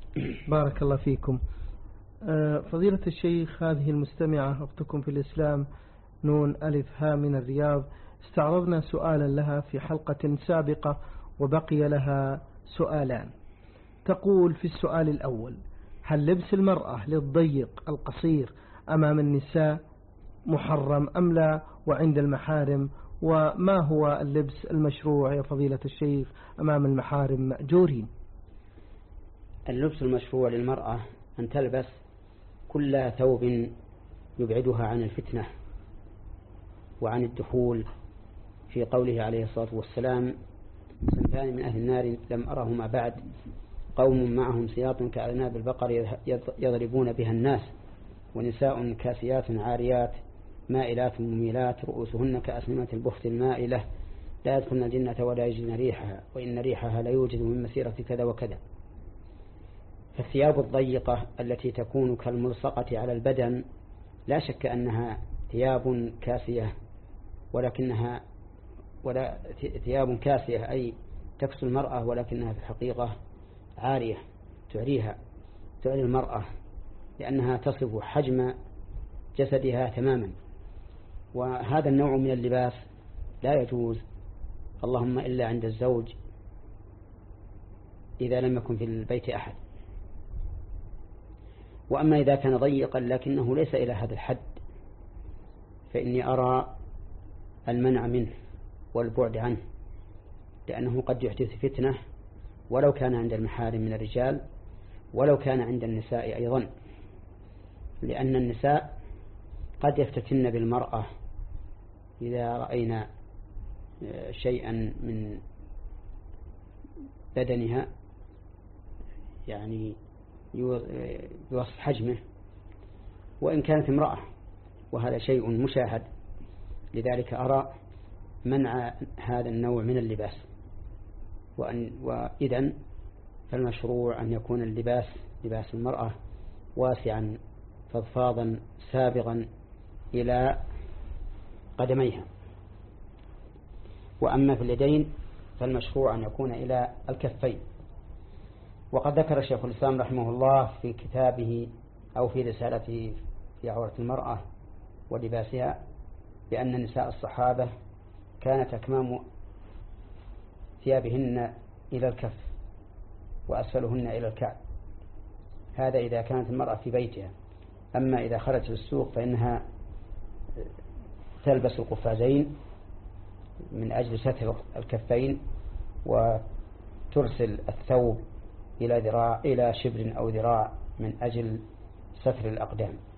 بارك الله فيكم. فضيلة الشيخ، هذه المستمعة أختكم في الإسلام نون ألف ها من الرياض، استعرضنا سؤالا لها في حلقة سابقة وبقي لها سؤالان. تقول في السؤال الأول: هل لبس المرأة للضيق القصير أمام النساء محرم أم لا وعند المحارم؟ وما هو اللبس المشروع يا فضيلة الشيخ أمام المحارم مأجورين؟ اللبس المشروع للمرأة أن تلبس كل ثوب يبعدها عن الفتنة وعن الدخول، في قوله عليه الصلاة والسلام: صنفان من أهل النار لم أرهما بعد، قوم معهم سياط كأذناب البقر يضربون بها الناس، ونساء كاسيات عاريات مائلات مميلات رؤوسهن كأسنمة البخت المائلة لا يدخلن الجنة ولا يجدن ريحها وإن ريحها لا يوجد من مسيرة كذا وكذا. فالثياب الضيقة التي تكون كالملصقة على البدن لا شك أنها ثياب كاسية، ولكنها ثياب كاسية أي تكسو المرأة، ولكنها في الحقيقة عارية تعري المرأة، لأنها تصف حجم جسدها تماما. وهذا النوع من اللباس لا يجوز، اللهم إلا عند الزوج إذا لم يكن في البيت أحد. وأما إذا كان ضيقا لكنه ليس إلى هذا الحد فإني أرى المنع منه والبعد عنه، لأنه قد يحدث فتنة ولو كان عند المحارم من الرجال ولو كان عند النساء أيضا، لأن النساء قد يفتتن بالمرأة إذا رأينا شيئا من بدنها يعني بوصف حجمه وإن كانت امرأة، وهذا شيء مشاهد. لذلك أرى منع هذا النوع من اللباس. وإذن فالمشروع أن يكون اللباس لباس المرأة واسعا فضفاضا سابغا إلى قدميها. وأما في اليدين فالمشروع أن يكون إلى الكفين. وقد ذكر الشيخ الإسلام رحمه الله في كتابه أو في رسالته في عورة المرأة ولباسها بأن نساء الصحابة كانت أكمام ثيابهن إلى الكف وأسفلهن إلى الكعب. هذا إذا كانت المرأة في بيتها. أما إذا خرجت للسوق فإنها تلبس القفازين من أجل ستر الكفين وترسل الثوب إلى شبر أو ذراع من أجل ستر الأقدام.